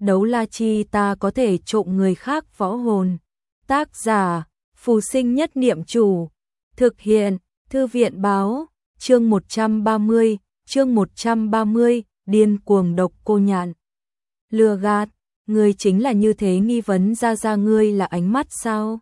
đấu la chi ta có thể trộm người khác võ hồn. Tác giả, Phù Sinh Nhất Niệm Chủ. Thực hiện, Thư viện Báo. Chương 130, điên cuồng Độc Cô Nhạn. Lừa gạt, ngươi chính là như thế, nghi vấn ra ngươi là ánh mắt sao?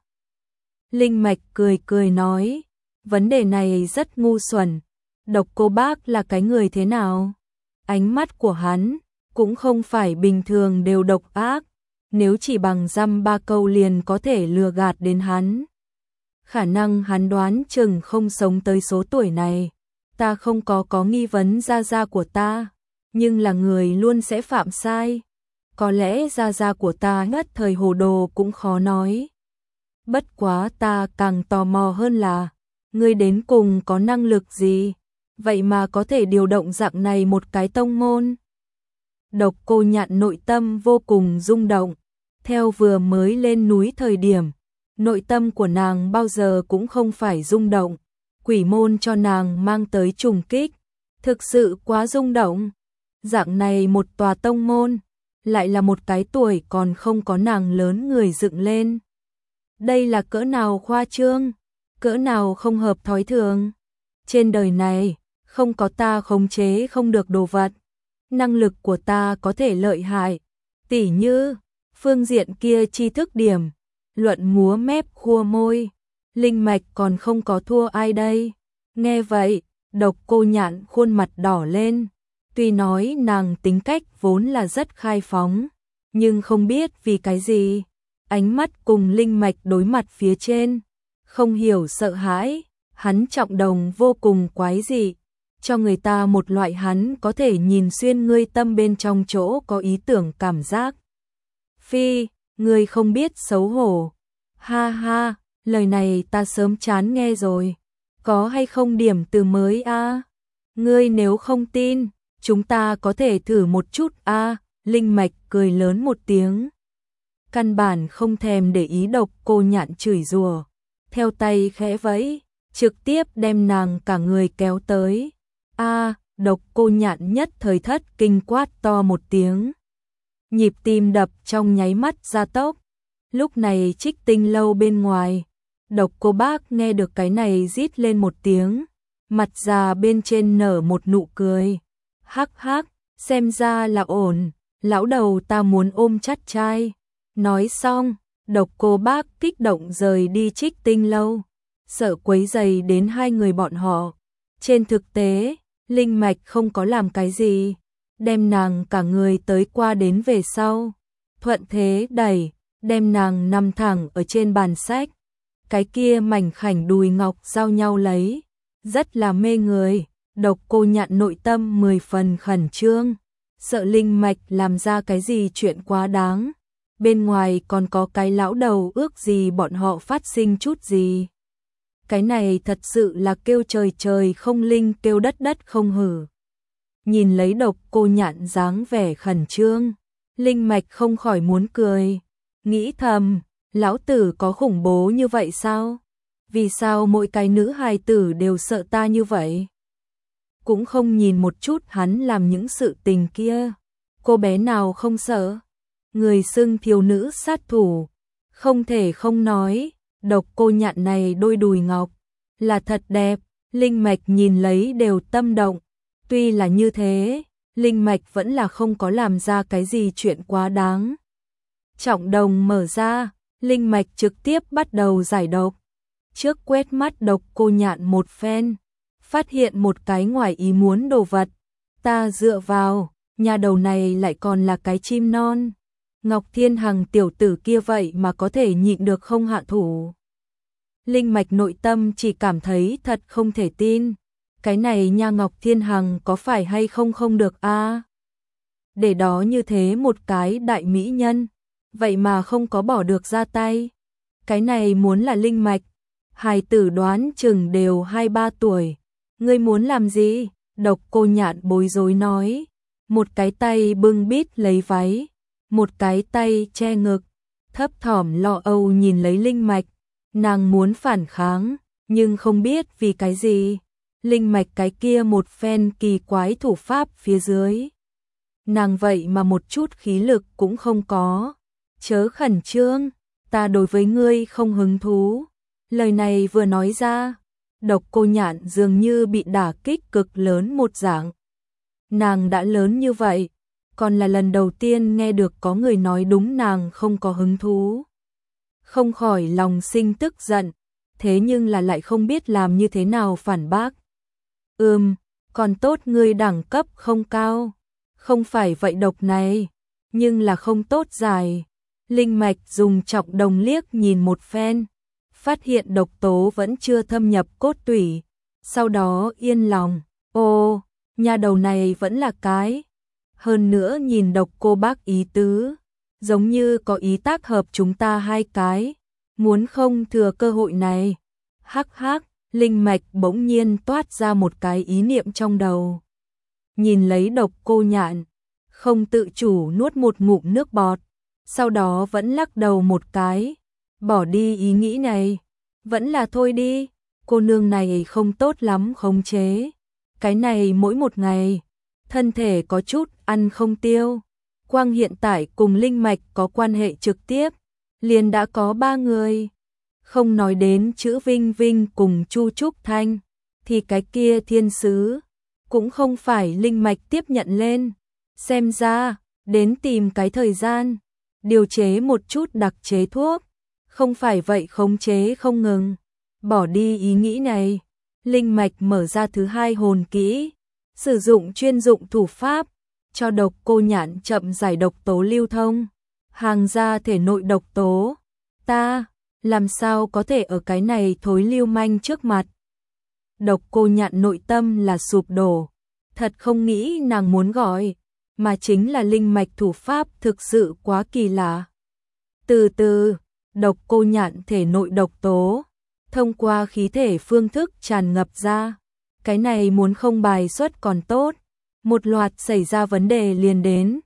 Linh Mạch cười nói, vấn đề này rất ngu xuẩn. Độc Cô Bác là cái người thế nào? Ánh mắt của hắn cũng không phải bình thường đều độc ác, nếu chỉ bằng dăm ba câu liền có thể lừa gạt đến hắn. Khả năng hắn đoán chừng không sống tới số tuổi này. Ta không có nghi vấn gia của ta, nhưng là người luôn sẽ phạm sai. Có lẽ gia của ta nhất thời hồ đồ cũng khó nói. Bất quá ta càng tò mò hơn là, ngươi đến cùng có năng lực gì, vậy mà có thể điều động dạng này một cái tông môn. Độc Cô Nhạn nội tâm vô cùng rung động, theo vừa mới lên núi thời điểm, nội tâm của nàng bao giờ cũng không phải rung động, quỷ môn cho nàng mang tới trùng kích, thực sự quá rung động. Dạng này một tòa tông môn, lại là một cái tuổi còn không có nàng lớn người dựng lên. Đây là cỡ nào khoa trương, cỡ nào không hợp thói thường. Trên đời này, không có ta khống chế không được đồ vật. Năng lực của ta có thể lợi hại, tỉ như phương diện kia tri thức điểm, luận múa mép khua môi, Linh Mạch còn không có thua ai đây. Nghe vậy, Độc Cô Nhạn khuôn mặt đỏ lên, tuy nói nàng tính cách vốn là rất khai phóng, nhưng không biết vì cái gì, ánh mắt cùng Linh Mạch đối mặt phía trên, không hiểu sợ hãi, hắn trọng đồng vô cùng quái dị, cho người ta một loại hắn có thể nhìn xuyên ngươi tâm bên trong chỗ có ý tưởng cảm giác. Phi, ngươi không biết xấu hổ. Ha ha, lời này ta sớm chán nghe rồi. Có hay không điểm từ mới a? Ngươi nếu không tin, chúng ta có thể thử một chút a. Linh Mạch cười lớn một tiếng. Căn bản không thèm để ý Độc Cô Nhạn chửi rủa, theo tay khẽ vẫy, trực tiếp đem nàng cả người kéo tới. A, Độc Cô Nhạn nhất thời thất kinh quát to một tiếng. Nhịp tim đập trong nháy mắt gia tốc. Lúc này Trích Tinh lâu bên ngoài, Độc Cô Bác nghe được cái này rít lên một tiếng, mặt già bên trên nở một nụ cười. Hắc hắc, xem ra là ổn, lão đầu ta muốn ôm chắt trai. Nói xong, Độc Cô Bác kích động rời đi Trích Tinh lâu, sợ quấy rầy đến hai người bọn họ. Trên thực tế, Linh Mạch không có làm cái gì, đem nàng cả người tới qua đến về sau, thuận thế đẩy, đem nàng nằm thẳng ở trên bàn sách. Cái kia mảnh khảnh đùi ngọc giao nhau lấy, rất là mê người. Độc Cô Nhạn nội tâm 10 phần khẩn trương, sợ Linh Mạch làm ra cái gì chuyện quá đáng. Bên ngoài còn có cái lão đầu ước gì bọn họ phát sinh chút gì. Cái này thật sự là kêu trời trời không linh, kêu đất đất không hử. Nhìn lấy Độc Cô Nhạn dáng vẻ khẩn trương, Linh Mạch không khỏi muốn cười, nghĩ thầm, lão tử có khủng bố như vậy sao? Vì sao mỗi cái nữ hài tử đều sợ ta như vậy? Cũng không nhìn một chút hắn làm những sự tình kia, cô bé nào không sợ? Người xưng thiếu nữ sát thủ, không thể không nói, Độc Cô Nhạn này đôi đùi ngọc là thật đẹp, Linh Mạch nhìn lấy đều tâm động. Tuy là như thế, Linh Mạch vẫn là không có làm ra cái gì chuyện quá đáng. Trọng đồng mở ra, Linh Mạch trực tiếp bắt đầu giải độc. Trước quét mắt Độc Cô Nhạn một phen, phát hiện một cái ngoài ý muốn đồ vật. Ta dựa vào, nhà đầu này lại còn là cái chim non. Ngọc Thiên Hằng tiểu tử kia vậy mà có thể nhịn được không hạ thủ. Linh Mạch nội tâm chỉ cảm thấy thật không thể tin. Cái này nha, Ngọc Thiên Hằng có phải hay không không được a? Để đó như thế một cái đại mỹ nhân, vậy mà không có bỏ được ra tay. Cái này muốn là Linh Mạch, hài tử đoán chừng đều 2-3 tuổi. Ngươi muốn làm gì? Độc Cô Nhạn bối rối nói. Một cái tay bưng bít lấy váy, một cái tay che ngực, thấp thỏm lo âu nhìn lấy Linh Mạch. Nàng muốn phản kháng, nhưng không biết vì cái gì. Linh Mạch cái kia một phen kỳ quái thủ pháp phía dưới, nàng vậy mà một chút khí lực cũng không có. Chớ khẩn trương, ta đối với ngươi không hứng thú. Lời này vừa nói ra, Độc Cô Nhạn dường như bị đả kích cực lớn một dạng. Nàng đã lớn như vậy, còn là lần đầu tiên nghe được có người nói đúng nàng không có hứng thú. Không khỏi lòng sinh tức giận, thế nhưng là lại không biết làm như thế nào phản bác. Còn tốt ngươi đẳng cấp không cao, không phải vậy độc này, nhưng là không tốt dài. Linh mạch dùng trọng đồng liếc nhìn một phen, phát hiện độc tố vẫn chưa thâm nhập cốt tủy, sau đó yên lòng, ô, nha đầu này vẫn là cái. Hơn nữa nhìn Độc Cô Bác ý tứ, giống như có ý tác hợp chúng ta hai cái, muốn không thừa cơ hội này. Hắc hắc, linh mạch bỗng nhiên toát ra một cái ý niệm trong đầu. Nhìn lấy Độc Cô Nhạn, không tự chủ nuốt một ngụm nước bọt, sau đó vẫn lắc đầu một cái, bỏ đi ý nghĩ này, vẫn là thôi đi, cô nương này không tốt lắm khống chế. Cái này mỗi một ngày, thân thể có chút ăn không tiêu. Quang hiện tại cùng linh mạch có quan hệ trực tiếp, liền đã có 3 người. Không nói đến chữ Vinh Vinh cùng Chu Trúc Thanh, thì cái kia thiên sứ cũng không phải linh mạch tiếp nhận lên. Xem ra, đến tìm cái thời gian, điều chế một chút đặc chế thuốc, không phải vậy khống chế không ngừng. Bỏ đi ý nghĩ này, linh mạch mở ra thứ 2 hồn kỹ, sử dụng chuyên dụng thủ pháp, cho Độc Cô Nhạn chậm giải độc tố lưu thông, hàng ra thể nội độc tố. Ta, làm sao có thể ở cái này thối lưu manh trước mặt. Độc Cô Nhạn nội tâm là sụp đổ, thật không nghĩ nàng muốn gọi, mà chính là linh mạch thủ pháp thực sự quá kỳ lạ. Từ từ, Độc Cô Nhạn thể nội độc tố, thông qua khí thể phương thức tràn ngập ra. Cái này muốn không bài xuất còn tốt, một loạt xảy ra vấn đề liền đến.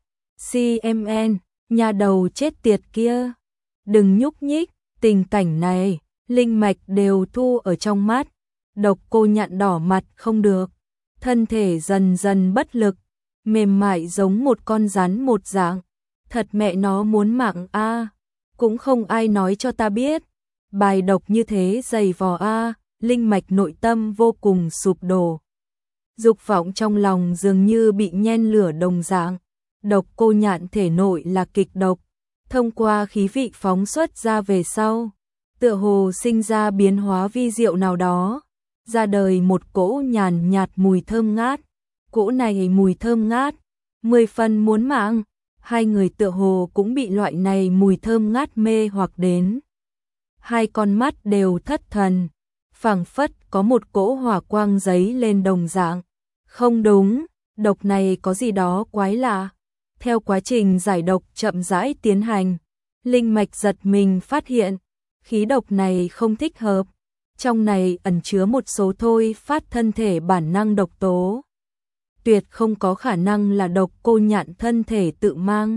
CMN, nhà đầu chết tiệt kia, đừng nhúc nhích, tình cảnh này, linh mạch đều thu ở trong mắt. Độc Cô Nhạn đỏ mặt không được, thân thể dần dần bất lực, mềm mại giống một con rắn một dạng. Thật mẹ nó muốn mạng a, cũng không ai nói cho ta biết. Bài độc như thế dày vò a, linh mạch nội tâm vô cùng sụp đổ. Dục vọng trong lòng dường như bị nhen lửa đồng dạng. Độc Cô Nhạn thể nội là kịch độc, thông qua khí vị phóng xuất ra về sau, tựa hồ sinh ra biến hóa vi diệu nào đó, ra đời một cỗ nhàn nhạt mùi thơm ngát. Cỗ này mùi thơm ngát, 10 phần muốn mạng. Hai người tựa hồ cũng bị loại này mùi thơm ngát mê hoặc đến. Hai con mắt đều thất thần, phảng phất có một cỗ hỏa quang giấy lên đồng dạng. Không đúng, độc này có gì đó quái lạ. Theo quá trình giải độc chậm rãi tiến hành, linh mạch giật mình phát hiện, khí độc này không thích hợp. Trong này ẩn chứa một số thôi phát thân thể bản năng độc tố. Tuyệt không có khả năng là Độc Cô Nhạn thân thể tự mang.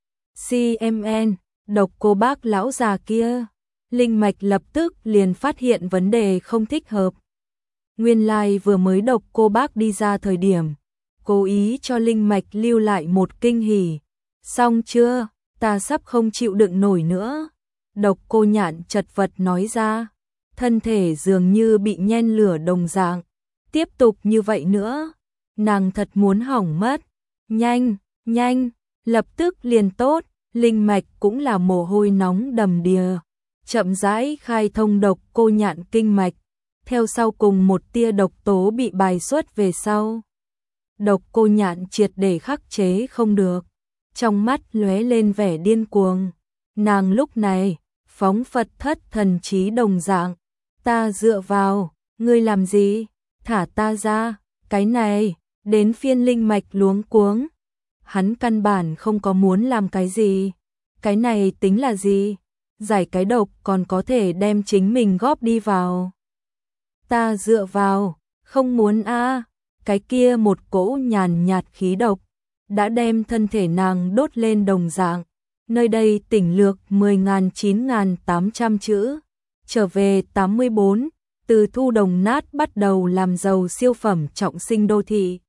CMN, Độc Cô Bác lão già kia. Linh mạch lập tức liền phát hiện vấn đề không thích hợp. Nguyên lai vừa mới Độc Cô Bác đi ra thời điểm, cố ý cho linh mạch lưu lại một kinh hỉ. Xong chưa, ta sắp không chịu đựng nổi nữa. Độc Cô Nhạn chật vật nói ra, thân thể dường như bị nhen lửa đồng dạng. Tiếp tục như vậy nữa, nàng thật muốn hỏng mất. Nhanh, nhanh, lập tức liền tốt. Linh mạch cũng là mồ hôi nóng đầm đìa, chậm rãi khai thông Độc Cô Nhạn kinh mạch. Theo sau cùng một tia độc tố bị bài xuất về sau, Độc Cô Nhạn triệt để khắc chế không được, trong mắt lóe lên vẻ điên cuồng. Nàng lúc này phóng phật thất thần trí đồng dạng. Ta dựa vào, ngươi làm gì? Thả ta ra. Cái này, đến phiên linh mạch luống cuống. Hắn căn bản không có muốn làm cái gì. Cái này tính là gì? Giải cái độc còn có thể đem chính mình góp đi vào. Ta dựa vào, không muốn a. Cái kia một cỗ nhàn nhạt khí độc đã đem thân thể nàng đốt lên đồng dạng. Nơi đây tỉnh lược 10.9.800 chữ. Trở về 84, từ thu đồng nát bắt đầu làm giàu siêu phẩm trọng sinh đô thị.